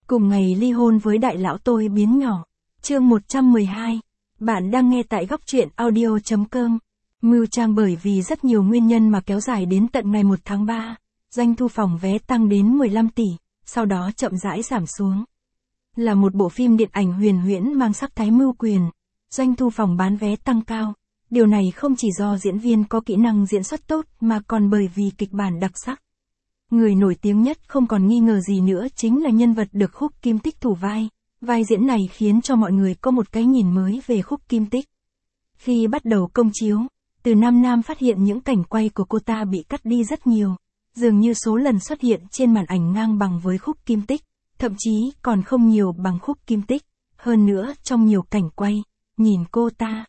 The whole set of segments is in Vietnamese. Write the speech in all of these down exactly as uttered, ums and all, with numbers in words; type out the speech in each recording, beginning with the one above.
Cùng ngày ly hôn với đại lão tôi biến nhỏ. Chương một trăm mười hai. Bạn đang nghe tại góc truyện audio chấm com. Mưu Trang bởi vì rất nhiều nguyên nhân mà kéo dài đến tận ngày một tháng ba. Doanh thu phòng vé tăng đến mười lăm tỷ, sau đó chậm rãi giảm xuống. Là một bộ phim điện ảnh huyền huyễn mang sắc thái mưu quyền. Doanh thu phòng bán vé tăng cao. Điều này không chỉ do diễn viên có kỹ năng diễn xuất tốt mà còn bởi vì kịch bản đặc sắc. Người nổi tiếng nhất không còn nghi ngờ gì nữa chính là nhân vật được Khúc Kim Tích thủ vai. Vai diễn này khiến cho mọi người có một cái nhìn mới về Khúc Kim Tích. Khi bắt đầu công chiếu, Từ Nam Nam phát hiện những cảnh quay của cô ta bị cắt đi rất nhiều. Dường như số lần xuất hiện trên màn ảnh ngang bằng với Khúc Kim Tích, thậm chí còn không nhiều bằng Khúc Kim Tích. Hơn nữa, trong nhiều cảnh quay, nhìn cô ta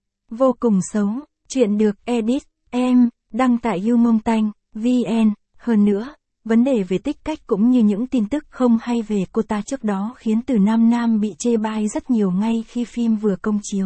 vô cùng xấu. Chuyện được edit, em, đăng tại YouMongTanh, vn. Hơn nữa, vấn đề về tích cách cũng như những tin tức không hay về cô ta trước đó khiến Từ Nam Nam bị chê bai rất nhiều ngay khi phim vừa công chiếu.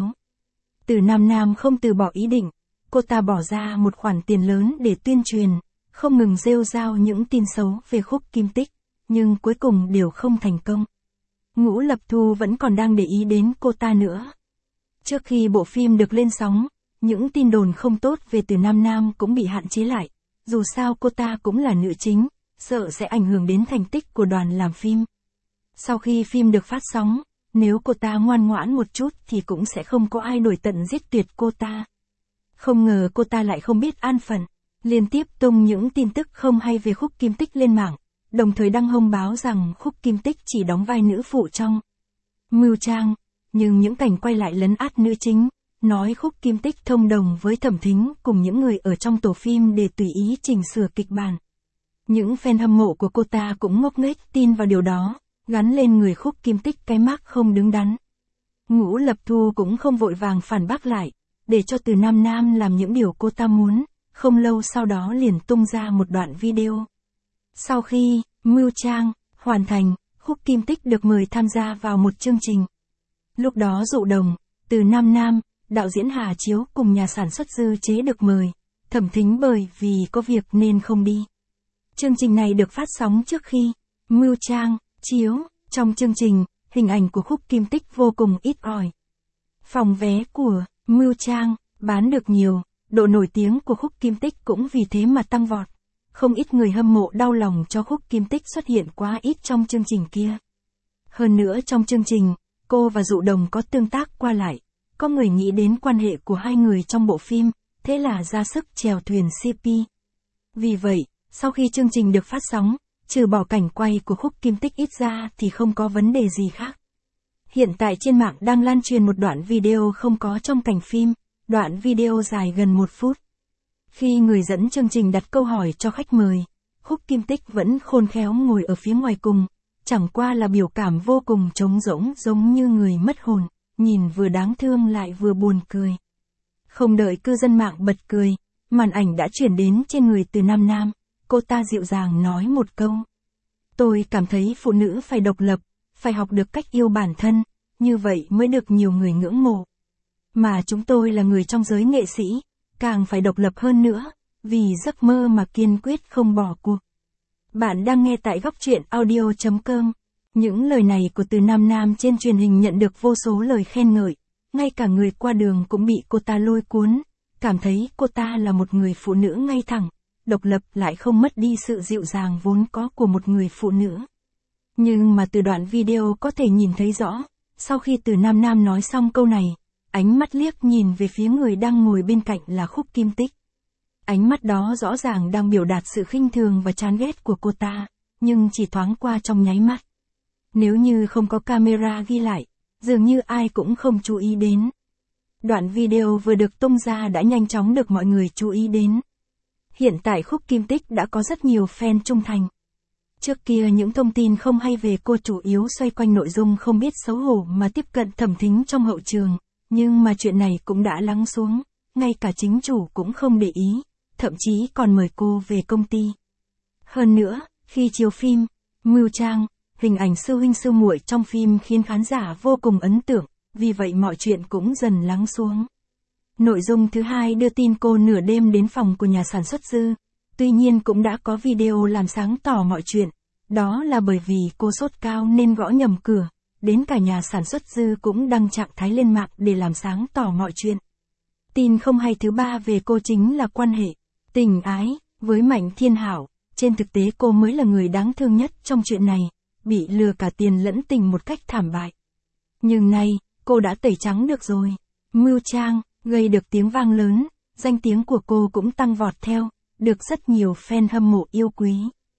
Từ Nam Nam không từ bỏ ý định, cô ta bỏ ra một khoản tiền lớn để tuyên truyền, không ngừng rêu rao những tin xấu về Khúc Kim Tích, nhưng cuối cùng đều không thành công. Ngũ Lập Thu vẫn còn đang để ý đến cô ta nữa. Trước khi bộ phim được lên sóng, những tin đồn không tốt về Từ Nam Nam cũng bị hạn chế lại. Dù sao cô ta cũng là nữ chính, sợ sẽ ảnh hưởng đến thành tích của đoàn làm phim. Sau khi phim được phát sóng, nếu cô ta ngoan ngoãn một chút thì cũng sẽ không có ai đuổi tận giết tuyệt cô ta. Không ngờ cô ta lại không biết an phận, liên tiếp tung những tin tức không hay về Khúc Kim Tích lên mạng, đồng thời đăng thông báo rằng Khúc Kim Tích chỉ đóng vai nữ phụ trong Mưu Trang, nhưng những cảnh quay lại lấn át nữ chính. Nói Khúc Kim Tích thông đồng với Thẩm Thính cùng những người ở trong tổ phim để tùy ý chỉnh sửa kịch bản. Những fan hâm mộ của cô ta cũng ngốc nghếch tin vào điều đó, gắn lên người Khúc Kim Tích cái mác không đứng đắn. Ngũ Lập Thu cũng không vội vàng phản bác lại, để cho Từ Nam Nam làm những điều cô ta muốn, không lâu sau đó liền tung ra một đoạn video. Sau khi Mưu Trang hoàn thành, Khúc Kim Tích được mời tham gia vào một chương trình. Lúc đó Dụ Đồng, Từ Nam Nam, đạo diễn Hà Chiếu cùng nhà sản xuất Dư Chế được mời, Thẩm Thính bởi vì có việc nên không đi. Chương trình này được phát sóng trước khi Mưu Trang chiếu. Trong chương trình, hình ảnh của Khúc Kim Tích vô cùng ít ỏi. Phòng vé của Mưu Trang bán được nhiều, độ nổi tiếng của Khúc Kim Tích cũng vì thế mà tăng vọt. Không ít người hâm mộ đau lòng cho Khúc Kim Tích xuất hiện quá ít trong chương trình kia. Hơn nữa trong chương trình, cô và Dụ Đồng có tương tác qua lại. Có người nghĩ đến quan hệ của hai người trong bộ phim, thế là ra sức chèo thuyền xê pê. Vì vậy, sau khi chương trình được phát sóng, trừ bỏ cảnh quay của Khúc Kim Tích ít ra thì không có vấn đề gì khác. Hiện tại trên mạng đang lan truyền một đoạn video không có trong cảnh phim, đoạn video dài gần một phút. Khi người dẫn chương trình đặt câu hỏi cho khách mời, Khúc Kim Tích vẫn khôn khéo ngồi ở phía ngoài cùng, chẳng qua là biểu cảm vô cùng trống rỗng giống như người mất hồn. Nhìn vừa đáng thương lại vừa buồn cười. Không đợi cư dân mạng bật cười, màn ảnh đã chuyển đến trên người Từ Nam Nam, cô ta dịu dàng nói một câu. Tôi cảm thấy phụ nữ phải độc lập, phải học được cách yêu bản thân, như vậy mới được nhiều người ngưỡng mộ. Mà chúng tôi là người trong giới nghệ sĩ, càng phải độc lập hơn nữa, vì giấc mơ mà kiên quyết không bỏ cuộc. Bạn đang nghe tại góc truyện audio chấm com. Những lời này của Từ Nam Nam trên truyền hình nhận được vô số lời khen ngợi, ngay cả người qua đường cũng bị cô ta lôi cuốn, cảm thấy cô ta là một người phụ nữ ngay thẳng, độc lập lại không mất đi sự dịu dàng vốn có của một người phụ nữ. Nhưng mà từ đoạn video có thể nhìn thấy rõ, sau khi Từ Nam Nam nói xong câu này, ánh mắt liếc nhìn về phía người đang ngồi bên cạnh là Khúc Kim Tích. Ánh mắt đó rõ ràng đang biểu đạt sự khinh thường và chán ghét của cô ta, nhưng chỉ thoáng qua trong nháy mắt. Nếu như không có camera ghi lại, dường như ai cũng không chú ý đến. Đoạn video vừa được tung ra đã nhanh chóng được mọi người chú ý đến. Hiện tại Khúc Kim Tích đã có rất nhiều fan trung thành. Trước kia những thông tin không hay về cô chủ yếu xoay quanh nội dung không biết xấu hổ mà tiếp cận Thẩm Thính trong hậu trường, nhưng mà chuyện này cũng đã lắng xuống, ngay cả chính chủ cũng không để ý, thậm chí còn mời cô về công ty. Hơn nữa, khi chiếu phim Mưu Trang, hình ảnh sư huynh sư muội trong phim khiến khán giả vô cùng ấn tượng, vì vậy mọi chuyện cũng dần lắng xuống. Nội dung thứ hai đưa tin cô nửa đêm đến phòng của nhà sản xuất Dư, tuy nhiên cũng đã có video làm sáng tỏ mọi chuyện, Đó là bởi vì cô sốt cao nên gõ nhầm cửa, đến cả nhà sản xuất dư cũng đăng trạng thái lên mạng để làm sáng tỏ mọi chuyện. Tin không hay thứ ba về cô chính là quan hệ, tình ái, với Mạnh Thiên Hảo. Trên thực tế cô mới là người đáng thương nhất trong chuyện này, bị lừa cả tiền lẫn tình một cách thảm bại. Nhưng nay, cô đã tẩy trắng được rồi. Mưu trang, gây được tiếng vang lớn, danh tiếng của cô cũng tăng vọt theo, được rất nhiều fan hâm mộ yêu quý.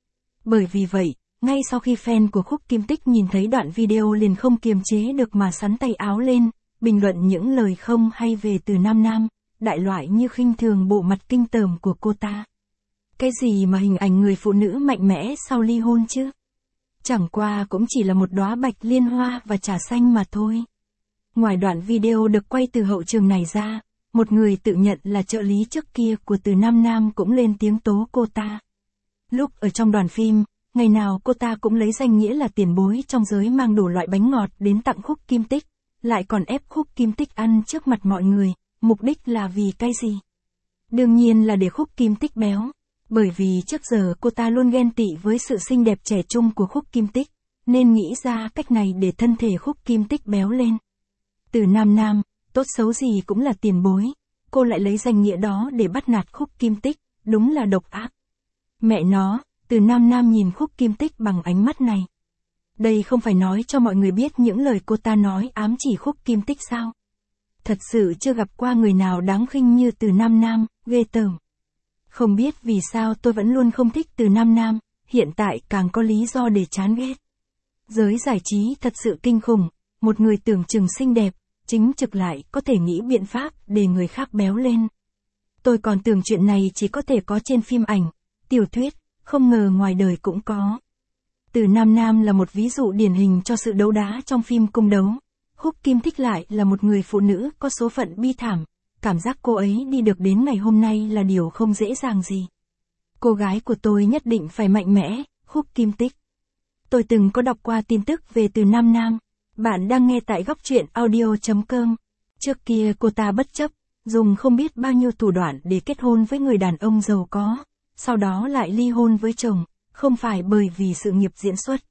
Bởi vì vậy, ngay sau khi fan của Khúc Kim Tích nhìn thấy đoạn video liền không kiềm chế được mà sắn tay áo lên, bình luận những lời không hay về Từ Nam Nam, đại loại như khinh thường bộ mặt kinh tởm của cô ta. Cái gì mà hình ảnh người phụ nữ mạnh mẽ sau ly hôn chứ? Chẳng qua cũng chỉ là một đóa bạch liên hoa và trà xanh mà thôi. Ngoài đoạn video được quay từ hậu trường này ra, một người tự nhận là trợ lý trước kia của Từ Nam Nam cũng lên tiếng tố cô ta. Lúc ở trong đoàn phim, ngày nào cô ta cũng lấy danh nghĩa là tiền bối trong giới mang đủ loại bánh ngọt đến tặng Khúc Kim Tích, lại còn ép Khúc Kim Tích ăn trước mặt mọi người, mục đích là vì cái gì? Đương nhiên là để Khúc Kim Tích béo. Bởi vì trước giờ cô ta luôn ghen tị với sự xinh đẹp trẻ trung của Khúc Kim Tích, nên nghĩ ra cách này để thân thể Khúc Kim Tích béo lên. Từ Nam Nam, tốt xấu gì cũng là tiền bối, cô lại lấy danh nghĩa đó để bắt nạt Khúc Kim Tích, đúng là độc ác. Mẹ nó, Từ Nam Nam nhìn Khúc Kim Tích bằng ánh mắt này. Đây không phải nói cho mọi người biết những lời cô ta nói ám chỉ Khúc Kim Tích sao? Thật sự chưa gặp qua người nào đáng khinh như Từ Nam Nam, ghê tởm. Không biết vì sao tôi vẫn luôn không thích Từ Nam Nam, hiện tại càng có lý do để chán ghét. Giới giải trí thật sự kinh khủng, một người tưởng chừng xinh đẹp, chính trực lại có thể nghĩ biện pháp để người khác béo lên. Tôi còn tưởng chuyện này chỉ có thể có trên phim ảnh, tiểu thuyết, không ngờ ngoài đời cũng có. Từ Nam Nam là một ví dụ điển hình cho sự đấu đá trong phim cung đấu. Khúc Kim Tích lại là một người phụ nữ có số phận bi thảm. Cảm giác cô ấy đi được đến ngày hôm nay là điều không dễ dàng gì. Cô gái của tôi nhất định phải mạnh mẽ, Khúc Kim Tích. Tôi từng có đọc qua tin tức về Từ Nam Nam. Bạn đang nghe tại góc truyện audio chấm com. Trước kia cô ta bất chấp, dùng không biết bao nhiêu thủ đoạn để kết hôn với người đàn ông giàu có, sau đó lại ly hôn với chồng, không phải bởi vì sự nghiệp diễn xuất,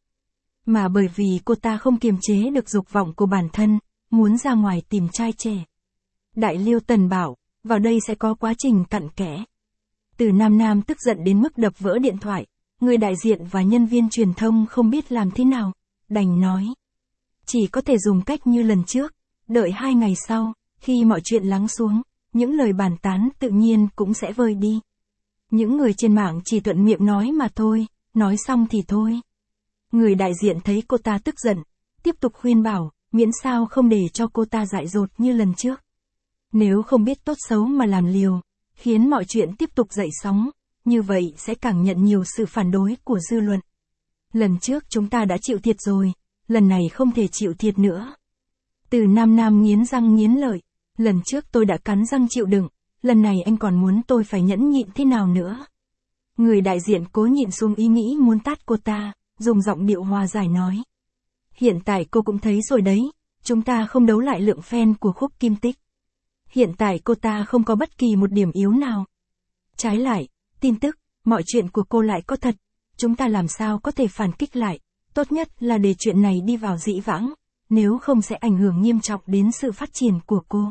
mà bởi vì cô ta không kiềm chế được dục vọng của bản thân, muốn ra ngoài tìm trai trẻ. Đại Liêu Tần bảo, vào đây sẽ có quá trình cặn kẽ. Từ Nam Nam tức giận đến mức đập vỡ điện thoại, người đại diện và nhân viên truyền thông không biết làm thế nào, đành nói. Chỉ có thể dùng cách như lần trước, đợi hai ngày sau, khi mọi chuyện lắng xuống, những lời bàn tán tự nhiên cũng sẽ vơi đi. Những người trên mạng chỉ thuận miệng nói mà thôi, nói xong thì thôi. Người đại diện thấy cô ta tức giận, tiếp tục khuyên bảo, miễn sao không để cho cô ta dại dột như lần trước. Nếu không biết tốt xấu mà làm liều, khiến mọi chuyện tiếp tục dậy sóng, như vậy sẽ càng nhận nhiều sự phản đối của dư luận. Lần trước chúng ta đã chịu thiệt rồi, lần này không thể chịu thiệt nữa. Từ Nam Nam nghiến răng nghiến lợi, lần trước tôi đã cắn răng chịu đựng, lần này anh còn muốn tôi phải nhẫn nhịn thế nào nữa. Người đại diện cố nhịn xuống ý nghĩ muốn tát cô ta, dùng giọng điệu hòa giải nói. Hiện tại cô cũng thấy rồi đấy, chúng ta không đấu lại lượng fan của Khúc Kim Tích. Hiện tại cô ta không có bất kỳ một điểm yếu nào. Trái lại, tin tức, mọi chuyện của cô lại có thật, chúng ta làm sao có thể phản kích lại, tốt nhất là để chuyện này đi vào dĩ vãng, nếu không sẽ ảnh hưởng nghiêm trọng đến sự phát triển của cô.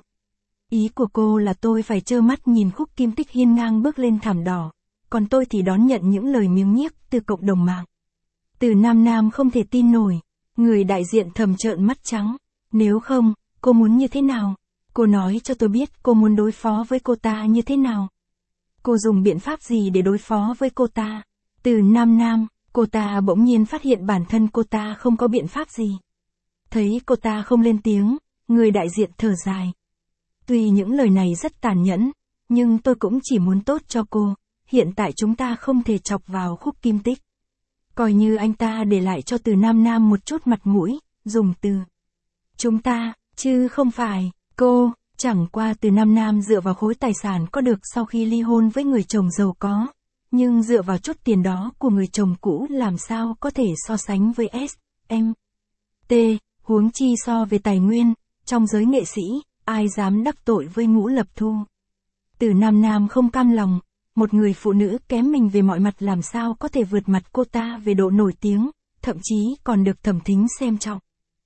Ý của cô là tôi phải trơ mắt nhìn Khúc Kim Tích hiên ngang bước lên thảm đỏ, còn tôi thì đón nhận những lời miếng nhiếc từ cộng đồng mạng. Từ Nam Nam không thể tin nổi, người đại diện thầm trợn mắt trắng, nếu không, cô muốn như thế nào? Cô nói cho tôi biết cô muốn đối phó với cô ta như thế nào? Cô dùng biện pháp gì để đối phó với cô ta? Từ Nam Nam, cô ta bỗng nhiên phát hiện bản thân cô ta không có biện pháp gì. Thấy cô ta không lên tiếng, người đại diện thở dài. Tuy những lời này rất tàn nhẫn, nhưng tôi cũng chỉ muốn tốt cho cô, hiện tại chúng ta không thể chọc vào Khúc Kim Tích. Coi như anh ta để lại cho Từ Nam Nam một chút mặt mũi, dùng từ chúng ta, chứ không phải cô. Chẳng qua Từ Nam Nam dựa vào khối tài sản có được sau khi ly hôn với người chồng giàu có, nhưng dựa vào chút tiền đó của người chồng cũ làm sao có thể so sánh với S M T, huống chi so về tài nguyên, trong giới nghệ sĩ, ai dám đắc tội với Ngũ Lập Thu. Từ Nam Nam không cam lòng, một người phụ nữ kém mình về mọi mặt làm sao có thể vượt mặt cô ta về độ nổi tiếng, thậm chí còn được Thẩm Thính xem trọng.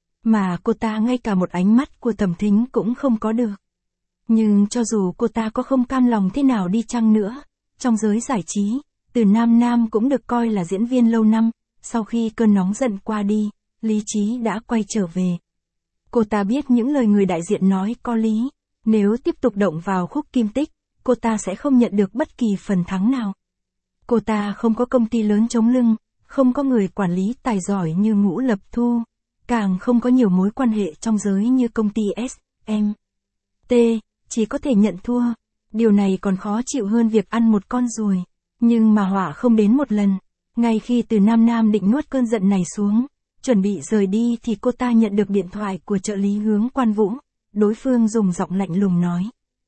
Mà cô ta ngay cả một ánh mắt của Thẩm Thính cũng không có được. Nhưng cho dù cô ta có không cam lòng thế nào đi chăng nữa, trong giới giải trí, Từ Nam Nam cũng được coi là diễn viên lâu năm, sau khi cơn nóng giận qua đi, lý trí đã quay trở về. Cô ta biết những lời người đại diện nói có lý, nếu tiếp tục động vào khúc Kim Tích, cô ta sẽ không nhận được bất kỳ phần thắng nào. Cô ta không có công ty lớn chống lưng, không có người quản lý tài giỏi như Ngũ Lập Thu, càng không có nhiều mối quan hệ trong giới như công ty ét em tê, chỉ có thể nhận thua. Điều này còn khó chịu hơn việc ăn một con ruồi. Nhưng mà họa không đến một lần. Ngay khi Từ Nam Nam định nuốt cơn giận này xuống, chuẩn bị rời đi thì cô ta nhận được điện thoại của trợ lý Hướng Quan Vũ. Đối phương dùng giọng lạnh lùng nói.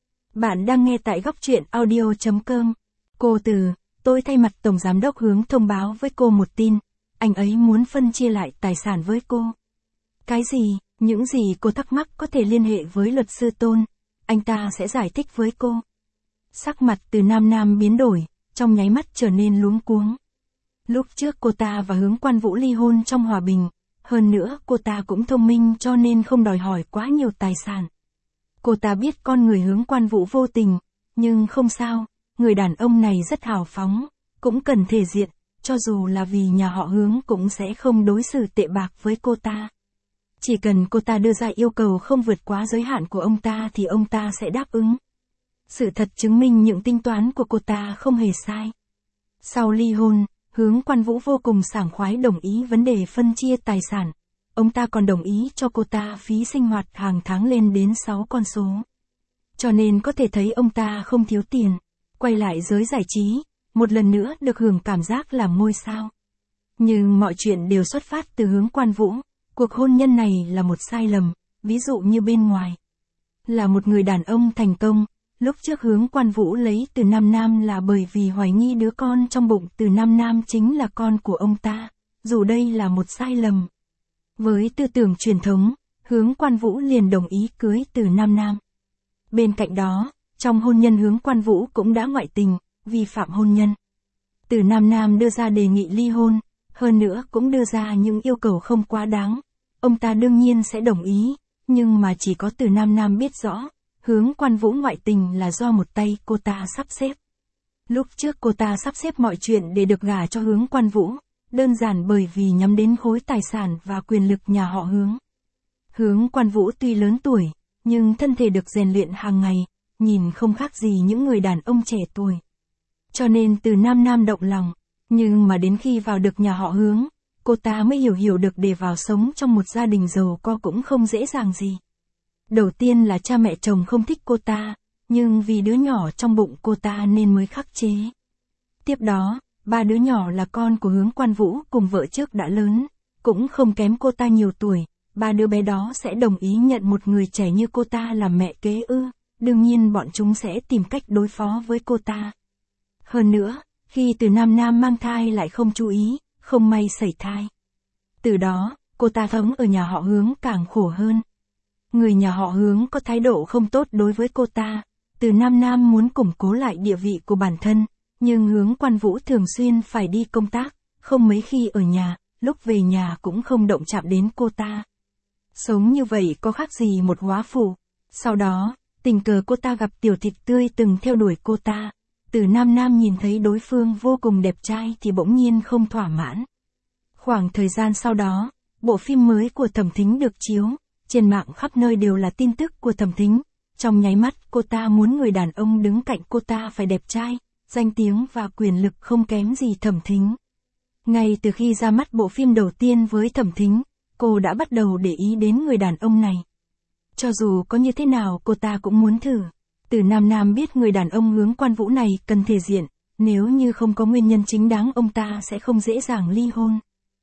Bạn đang nghe tại góc truyện audio chấm com. Cô Từ, tôi thay mặt Tổng Giám đốc Hướng thông báo với cô một tin. Anh ấy muốn phân chia lại tài sản với cô. Cái gì, những gì cô thắc mắc có thể liên hệ với luật sư Tôn. Anh ta sẽ giải thích với cô. Sắc mặt Từ Nam Nam biến đổi, trong nháy mắt trở nên luống cuống. Lúc trước cô ta và Hướng Quan Vũ ly hôn trong hòa bình, hơn nữa cô ta cũng thông minh cho nên không đòi hỏi quá nhiều tài sản. Cô ta biết con người Hướng Quan Vũ vô tình, nhưng không sao, người đàn ông này rất hào phóng, cũng cần thể diện, cho dù là vì nhà họ Hướng cũng sẽ không đối xử tệ bạc với cô ta. Chỉ cần cô ta đưa ra yêu cầu không vượt quá giới hạn của ông ta thì ông ta sẽ đáp ứng. Sự thật chứng minh những tính toán của cô ta không hề sai. Sau ly hôn, Hướng Quan Vũ vô cùng sảng khoái đồng ý vấn đề phân chia tài sản. Ông ta còn đồng ý cho cô ta phí sinh hoạt hàng tháng lên đến sáu con số. Cho nên có thể thấy ông ta không thiếu tiền. Quay lại giới giải trí, một lần nữa được hưởng cảm giác làm ngôi sao. Nhưng mọi chuyện đều xuất phát từ Hướng Quan Vũ. Cuộc hôn nhân này là một sai lầm, ví dụ như bên ngoài. Là một người đàn ông thành công, lúc trước Hướng Quan Vũ lấy Từ Nam Nam là bởi vì hoài nghi đứa con trong bụng Từ Nam Nam chính là con của ông ta, dù đây là một sai lầm. Với tư tưởng truyền thống, Hướng Quan Vũ liền đồng ý cưới Từ Nam Nam. Bên cạnh đó, trong hôn nhân Hướng Quan Vũ cũng đã ngoại tình, vi phạm hôn nhân. Từ Nam Nam đưa ra đề nghị ly hôn, hơn nữa cũng đưa ra những yêu cầu không quá đáng. Ông ta đương nhiên sẽ đồng ý, nhưng mà chỉ có Từ Nam Nam biết rõ, Hướng Quan Vũ ngoại tình là do một tay cô ta sắp xếp. Lúc trước cô ta sắp xếp mọi chuyện để được gả cho Hướng Quan Vũ, đơn giản bởi vì nhắm đến khối tài sản và quyền lực nhà họ Hướng. Hướng Quan Vũ tuy lớn tuổi, nhưng thân thể được rèn luyện hàng ngày, nhìn không khác gì những người đàn ông trẻ tuổi. Cho nên Từ Nam Nam động lòng, nhưng mà đến khi vào được nhà họ Hướng, cô ta mới hiểu hiểu được để vào sống trong một gia đình giàu có cũng không dễ dàng gì. Đầu tiên là cha mẹ chồng không thích cô ta, nhưng vì đứa nhỏ trong bụng cô ta nên mới khắc chế. Tiếp đó, ba đứa nhỏ là con của Hướng Quan Vũ cùng vợ trước đã lớn, cũng không kém cô ta nhiều tuổi, ba đứa bé đó sẽ đồng ý nhận một người trẻ như cô ta làm mẹ kế ư, đương nhiên bọn chúng sẽ tìm cách đối phó với cô ta. Hơn nữa, khi Từ Nam Nam mang thai lại không chú ý, không may sẩy thai. Từ đó, cô ta sống ở nhà họ Hướng càng khổ hơn. Người nhà họ Hướng có thái độ không tốt đối với cô ta. Từ Nam Nam muốn củng cố lại địa vị của bản thân, nhưng Hướng Quan Vũ thường xuyên phải đi công tác, không mấy khi ở nhà, lúc về nhà cũng không động chạm đến cô ta. Sống như vậy có khác gì một góa phụ. Sau đó, tình cờ cô ta gặp Tiểu Thịt Tươi từng theo đuổi cô ta. Từ Nam Nam nhìn thấy đối phương vô cùng đẹp trai thì bỗng nhiên không thỏa mãn. Khoảng thời gian sau đó, bộ phim mới của Thẩm Thính được chiếu, trên mạng khắp nơi đều là tin tức của Thẩm Thính. Trong nháy mắt cô ta muốn người đàn ông đứng cạnh cô ta phải đẹp trai, danh tiếng và quyền lực không kém gì Thẩm Thính. Ngay từ khi ra mắt bộ phim đầu tiên với Thẩm Thính, cô đã bắt đầu để ý đến người đàn ông này. Cho dù có như thế nào cô ta cũng muốn thử. Từ Nam Nam biết người đàn ông Hướng Quan Vũ này cần thể diện, nếu như không có nguyên nhân chính đáng ông ta sẽ không dễ dàng ly hôn.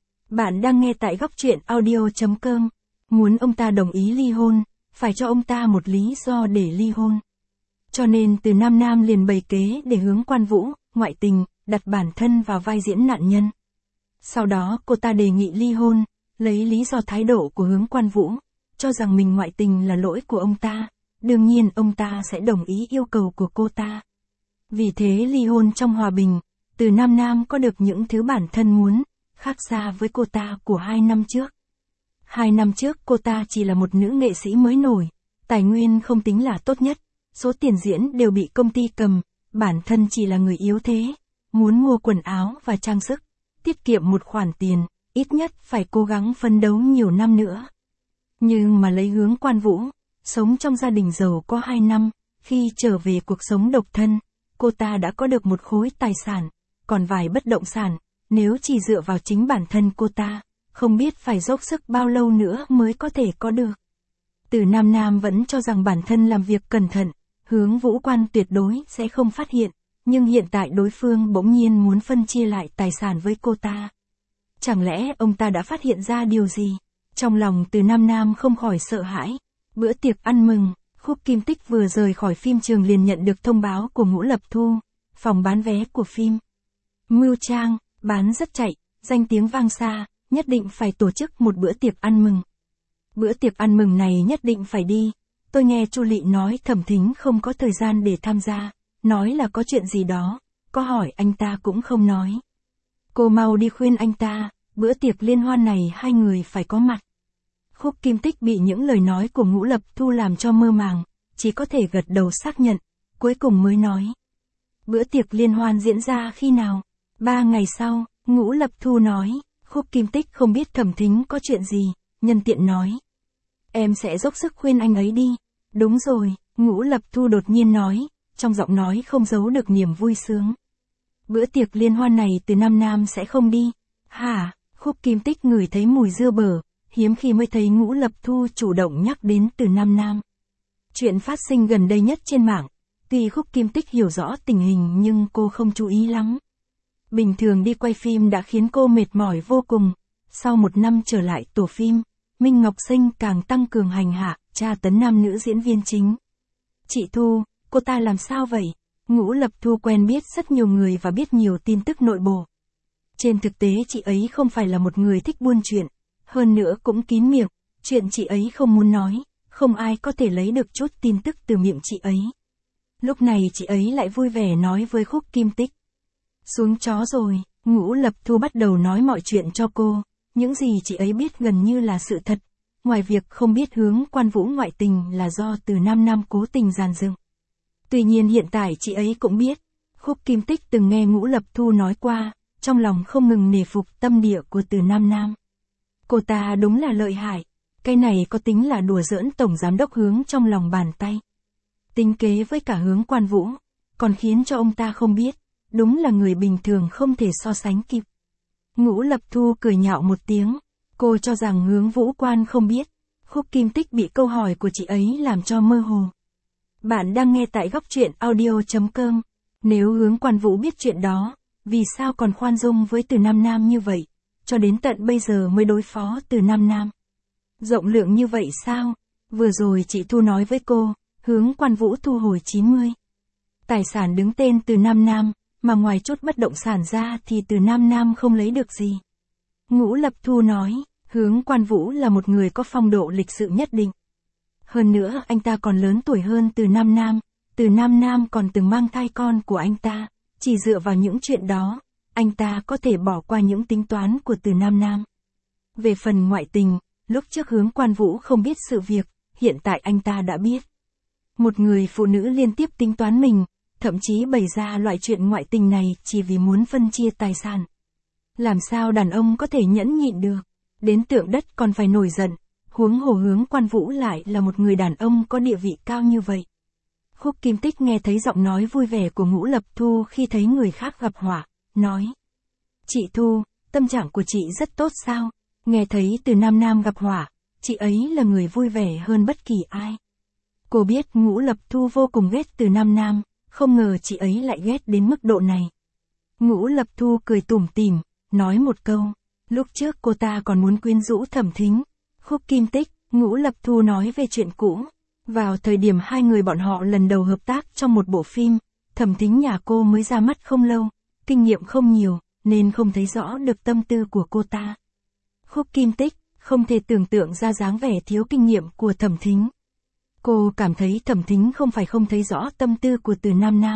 Bạn đang nghe tại góc truyện audio chấm com. Muốn ông ta đồng ý ly hôn, phải cho ông ta một lý do để ly hôn. Cho nên Từ Nam Nam liền bày kế để Hướng Quan Vũ, ngoại tình, đặt bản thân vào vai diễn nạn nhân. Sau đó cô ta đề nghị ly hôn, lấy lý do thái độ của Hướng Quan Vũ, cho rằng mình ngoại tình là lỗi của ông ta. Đương nhiên ông ta sẽ đồng ý yêu cầu của cô ta. Vì thế ly hôn trong hòa bình, Từ Nam Nam có được những thứ bản thân muốn, khác xa với cô ta của hai năm trước. Hai năm trước cô ta chỉ là một nữ nghệ sĩ mới nổi, tài nguyên không tính là tốt nhất, số tiền diễn đều bị công ty cầm, bản thân chỉ là người yếu thế, muốn mua quần áo và trang sức, tiết kiệm một khoản tiền, ít nhất phải cố gắng phấn đấu nhiều năm nữa. Nhưng mà lấy Hướng Quan Vũ, sống trong gia đình giàu có hai năm, khi trở về cuộc sống độc thân, cô ta đã có được một khối tài sản, còn vài bất động sản, nếu chỉ dựa vào chính bản thân cô ta, không biết phải dốc sức bao lâu nữa mới có thể có được. Từ Nam Nam vẫn cho rằng bản thân làm việc cẩn thận, Hướng Vũ Quan tuyệt đối sẽ không phát hiện, nhưng hiện tại đối phương bỗng nhiên muốn phân chia lại tài sản với cô ta. Chẳng lẽ ông ta đã phát hiện ra điều gì? Trong lòng Từ Nam Nam không khỏi sợ hãi. Bữa tiệc ăn mừng, Khúc Kim Tích vừa rời khỏi phim trường liền nhận được thông báo của Ngũ Lập Thu, phòng bán vé của phim Mưu Trang, bán rất chạy, danh tiếng vang xa, nhất định phải tổ chức một bữa tiệc ăn mừng. Bữa tiệc ăn mừng này nhất định phải đi. Tôi nghe Chu Lị nói Thẩm Thính không có thời gian để tham gia, nói là có chuyện gì đó, có hỏi anh ta cũng không nói. Cô mau đi khuyên anh ta, bữa tiệc liên hoan này hai người phải có mặt. Khúc Kim Tích bị những lời nói của Ngũ Lập Thu làm cho mơ màng, chỉ có thể gật đầu xác nhận, cuối cùng mới nói. Bữa tiệc liên hoan diễn ra khi nào? Ba ngày sau, Ngũ Lập Thu nói. Khúc Kim Tích không biết Thẩm Thính có chuyện gì, nhân tiện nói. Em sẽ dốc sức khuyên anh ấy đi. Đúng rồi, Ngũ Lập Thu đột nhiên nói, trong giọng nói không giấu được niềm vui sướng. Bữa tiệc liên hoan này Từ Nam Nam sẽ không đi. Hả? Khúc Kim Tích ngửi thấy mùi dưa bở, hiếm khi mới thấy Ngũ Lập Thu chủ động nhắc đến Từ Nam Nam. Chuyện phát sinh gần đây nhất trên mạng, tuy Khúc Kim Tích hiểu rõ tình hình nhưng cô không chú ý lắm. Bình thường đi quay phim đã khiến cô mệt mỏi vô cùng, sau một năm trở lại tổ phim, Minh Ngọc Sinh càng tăng cường hành hạ, tra tấn nam nữ diễn viên chính. Chị Thu, cô ta làm sao vậy? Ngũ Lập Thu quen biết rất nhiều người và biết nhiều tin tức nội bộ. Trên thực tế chị ấy không phải là một người thích buôn chuyện, hơn nữa cũng kín miệng, chuyện chị ấy không muốn nói, không ai có thể lấy được chút tin tức từ miệng chị ấy. Lúc này chị ấy lại vui vẻ nói với Khúc Kim Tích. Xuống chó rồi, Ngũ Lập Thu bắt đầu nói mọi chuyện cho cô, những gì chị ấy biết gần như là sự thật, ngoài việc không biết Hướng Quan Vũ ngoại tình là do Từ Nam Nam cố tình dàn dựng. Tuy nhiên hiện tại chị ấy cũng biết, Khúc Kim Tích từng nghe Ngũ Lập Thu nói qua, trong lòng không ngừng nể phục tâm địa của Từ Nam Nam. Cô ta đúng là lợi hại, cái này có tính là đùa giỡn Tổng Giám Đốc Hướng trong lòng bàn tay. Tính kế với cả Hướng Quan Vũ, còn khiến cho ông ta không biết, đúng là người bình thường không thể so sánh kịp. Ngũ Lập Thu cười nhạo một tiếng, cô cho rằng Hướng Vũ Quan không biết, Khúc Kim Tích bị câu hỏi của chị ấy làm cho mơ hồ. Bạn đang nghe tại góc truyện audio chấm com, nếu Hướng Quan Vũ biết chuyện đó, vì sao còn khoan dung với Từ Nam Nam như vậy, cho đến tận bây giờ mới đối phó Từ Nam Nam. Rộng lượng như vậy sao? Vừa rồi chị Thu nói với cô, Hướng Quan Vũ thu hồi chín mươi tài sản đứng tên Từ Nam Nam, mà ngoài chút bất động sản ra thì Từ Nam Nam không lấy được gì. Ngũ Lập Thu nói, Hướng Quan Vũ là một người có phong độ lịch sự nhất định. Hơn nữa anh ta còn lớn tuổi hơn Từ Nam Nam, Từ Nam Nam còn từng mang thai con của anh ta, chỉ dựa vào những chuyện đó, anh ta có thể bỏ qua những tính toán của Từ Nam Nam. Về phần ngoại tình, lúc trước Hướng Quan Vũ không biết sự việc, hiện tại anh ta đã biết. Một người phụ nữ liên tiếp tính toán mình, thậm chí bày ra loại chuyện ngoại tình này chỉ vì muốn phân chia tài sản. Làm sao đàn ông có thể nhẫn nhịn được, đến tượng đất còn phải nổi giận, huống hồ Hướng Quan Vũ lại là một người đàn ông có địa vị cao như vậy. Khúc Kim Tích nghe thấy giọng nói vui vẻ của Ngũ Lập Thu khi thấy người khác gặp họa, nói. Chị Thu, tâm trạng của chị rất tốt sao? Nghe thấy Từ Nam Nam gặp họa, chị ấy là người vui vẻ hơn bất kỳ ai. Cô biết Ngũ Lập Thu vô cùng ghét Từ Nam Nam, không ngờ chị ấy lại ghét đến mức độ này. Ngũ Lập Thu cười tủm tỉm, nói một câu, lúc trước cô ta còn muốn quyến rũ Thẩm Thính. Khúc Kim Tích, Ngũ Lập Thu nói về chuyện cũ. Vào thời điểm hai người bọn họ lần đầu hợp tác trong một bộ phim, Thẩm Thính nhà cô mới ra mắt không lâu, kinh nghiệm không nhiều, nên không thấy rõ được tâm tư của cô ta. Khúc Kim Tích, không thể tưởng tượng ra dáng vẻ thiếu kinh nghiệm của Thẩm Thính. Cô cảm thấy Thẩm Thính không phải không thấy rõ tâm tư của Từ Nam Nam,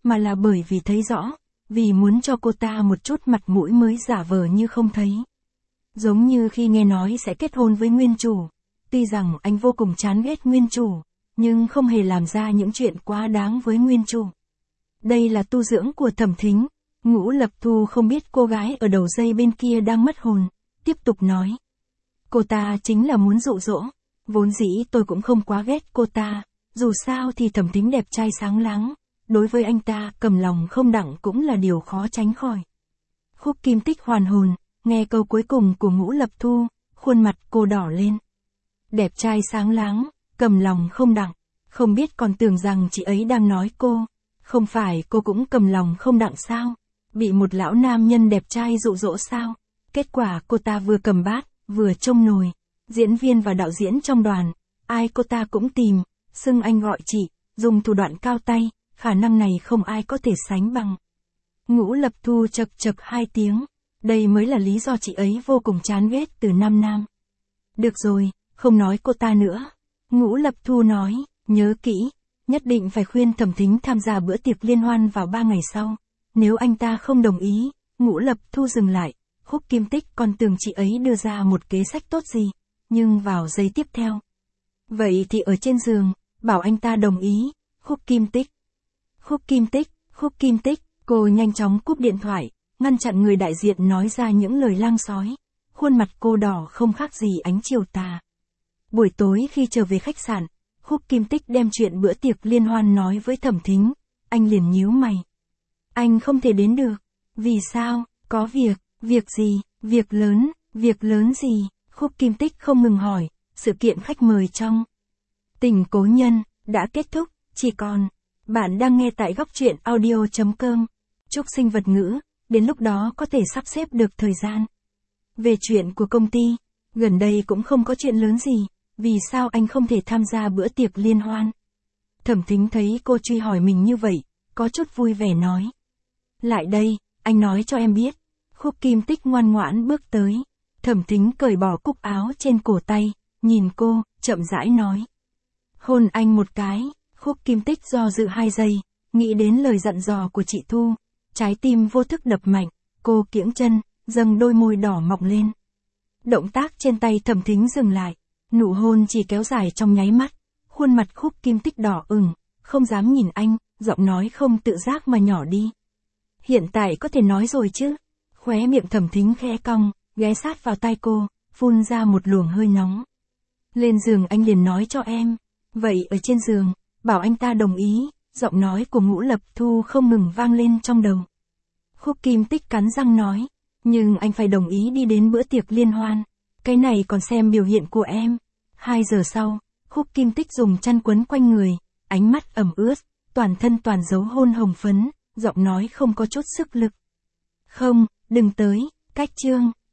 mà là bởi vì thấy rõ, vì muốn cho cô ta một chút mặt mũi mới giả vờ như không thấy. Giống như khi nghe nói sẽ kết hôn với nguyên chủ. Tuy rằng anh vô cùng chán ghét nguyên chủ, nhưng không hề làm ra những chuyện quá đáng với nguyên chủ. Đây là tu dưỡng của Thẩm Thính. Ngũ Lập Thu không biết cô gái ở đầu dây bên kia đang mất hồn, tiếp tục nói. Cô ta chính là muốn dụ dỗ, vốn dĩ tôi cũng không quá ghét cô ta, dù sao thì Thẩm Thính đẹp trai sáng láng, đối với anh ta cầm lòng không đặng cũng là điều khó tránh khỏi. Khúc Kim Tích hoàn hồn, nghe câu cuối cùng của Ngũ Lập Thu, khuôn mặt cô đỏ lên. Đẹp trai sáng láng, cầm lòng không đặng, không biết còn tưởng rằng chị ấy đang nói cô, không phải cô cũng cầm lòng không đặng sao? Bị một lão nam nhân đẹp trai dụ dỗ sao? Kết quả cô ta vừa cầm bát, vừa trông nồi. Diễn viên và đạo diễn trong đoàn, ai cô ta cũng tìm, xưng anh gọi chị, dùng thủ đoạn cao tay, khả năng này không ai có thể sánh bằng. Ngũ Lập Thu chậc chậc hai tiếng, đây mới là lý do chị ấy vô cùng chán ghét từ Nam Nam. Được rồi, không nói cô ta nữa. Ngũ Lập Thu nói, nhớ kỹ, nhất định phải khuyên Thẩm Thính tham gia bữa tiệc liên hoan vào ba ngày sau. Nếu anh ta không đồng ý, Ngũ Lập Thu dừng lại, Khúc Kim Tích còn tưởng chị ấy đưa ra một kế sách tốt gì, nhưng vào giây tiếp theo. Vậy thì ở trên giường, bảo anh ta đồng ý, Khúc Kim Tích. Khúc Kim Tích, Khúc Kim Tích, cô nhanh chóng cúp điện thoại, ngăn chặn người đại diện nói ra những lời lang sói. Khuôn mặt cô đỏ không khác gì ánh chiều tà. Buổi tối khi trở về khách sạn, Khúc Kim Tích đem chuyện bữa tiệc liên hoan nói với Thẩm Thính, anh liền nhíu mày. Anh không thể đến được. Vì sao? Có việc, việc gì, việc lớn, việc lớn gì? Khúc Kim Tích không ngừng hỏi, sự kiện khách mời trong Tình Cố Nhân đã kết thúc, chỉ còn bạn đang nghe tại góc truyện audio chấm com. Chúc sinh vật ngữ, đến lúc đó có thể sắp xếp được thời gian. Về chuyện của công ty, gần đây cũng không có chuyện lớn gì, vì sao anh không thể tham gia bữa tiệc liên hoan? Thẩm Thính thấy cô truy hỏi mình như vậy, có chút vui vẻ nói. Lại đây, anh nói cho em biết. Khúc Kim Tích ngoan ngoãn bước tới. Thẩm Thính cởi bỏ cúc áo trên cổ tay, nhìn cô, chậm rãi nói. Hôn anh một cái. Khúc Kim Tích do dự hai giây, nghĩ đến lời dặn dò của chị Thu. Trái tim vô thức đập mạnh, cô kiễng chân, dâng đôi môi đỏ mọng lên. Động tác trên tay Thẩm Thính dừng lại, nụ hôn chỉ kéo dài trong nháy mắt. Khuôn mặt Khúc Kim Tích đỏ ửng, không dám nhìn anh, giọng nói không tự giác mà nhỏ đi. Hiện tại có thể nói rồi chứ? Khóe miệng Thẩm Thính khẽ cong, ghé sát vào tai cô, phun ra một luồng hơi nóng. Lên giường anh liền nói cho em. Vậy ở trên giường, bảo anh ta đồng ý, giọng nói của Ngũ Lập Thu không ngừng vang lên trong đầu. Khúc Kim Tích cắn răng nói, nhưng anh phải đồng ý đi đến bữa tiệc liên hoan. Cái này còn xem biểu hiện của em. Hai giờ sau, Khúc Kim Tích dùng chăn quấn quanh người, ánh mắt ẩm ướt, toàn thân toàn dấu hôn hồng phấn, giọng nói không có chút sức lực. Không, đừng tới, cách chương.